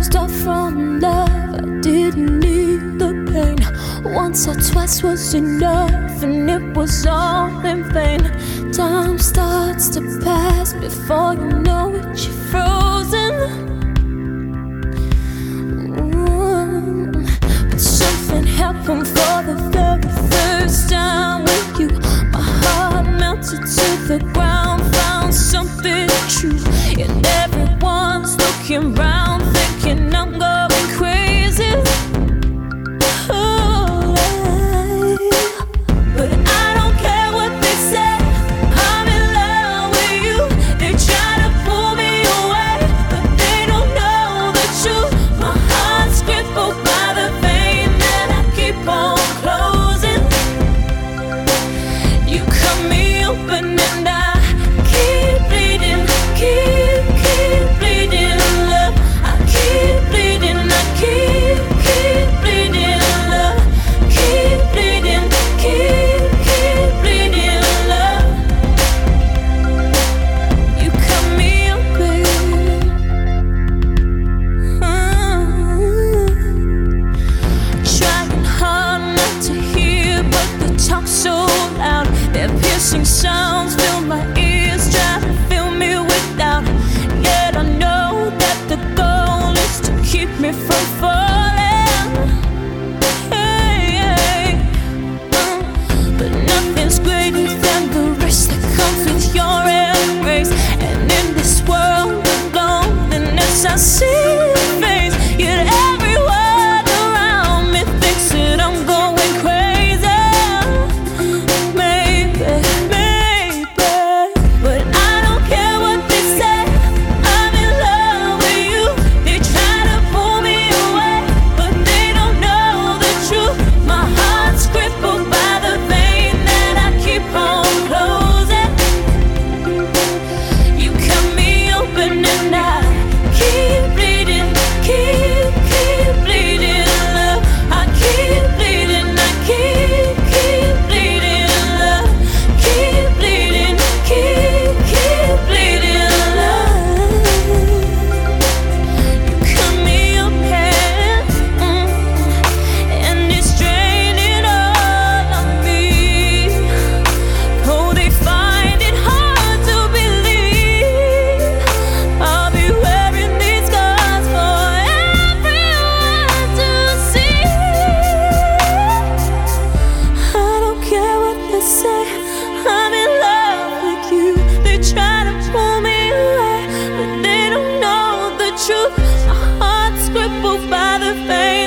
closed off from love. I didn't need the pain. Once or twice was enough, and it was all in vain. Time starts to pass before you know it, you're frozen. But something happened for the very first time with you. My heart melted to the ground, found something true. And everyone's looking round, thinking I'm going crazy. But I don't care what they say, I'm in love with you. They try to pull me away, but they don't know the truth. My heart's crippled by the vein that I keep on closing. You cut me open and I keep bleeding, keep bleeding, love. I keep bleeding, I keep bleeding, love. Keep bleeding, keep bleeding, love. You cut me open. Trying hard not to hear, but the talk so loud. Their piercing sounds fill my ears, try to fill me with doubt. Yet I know that the goal is to keep me from falling. Hey, but nothing's greater than the rest that comes with your embrace. And in this world of loneliness, I see your face. Yet everyone around me thinks that I'm going crazy. Maybe, but I don't care what they say. I'm in love with you. They try to pull me away, but they don't know the truth. My heart's crippled by the vein that I keep on closing. You cut me open and I keep bleeding, keep bleeding, love. I keep bleeding, I keep bleeding, love. Keep bleeding, keep bleeding, love. You cut me open, and it's draining all of me. Oh, they find it hard to believe I'll be wearing these scars for everyone to see. I don't care what they say, I'm in love with you. They try to pull me away, but they don't know the truth. My heart's crippled by the fame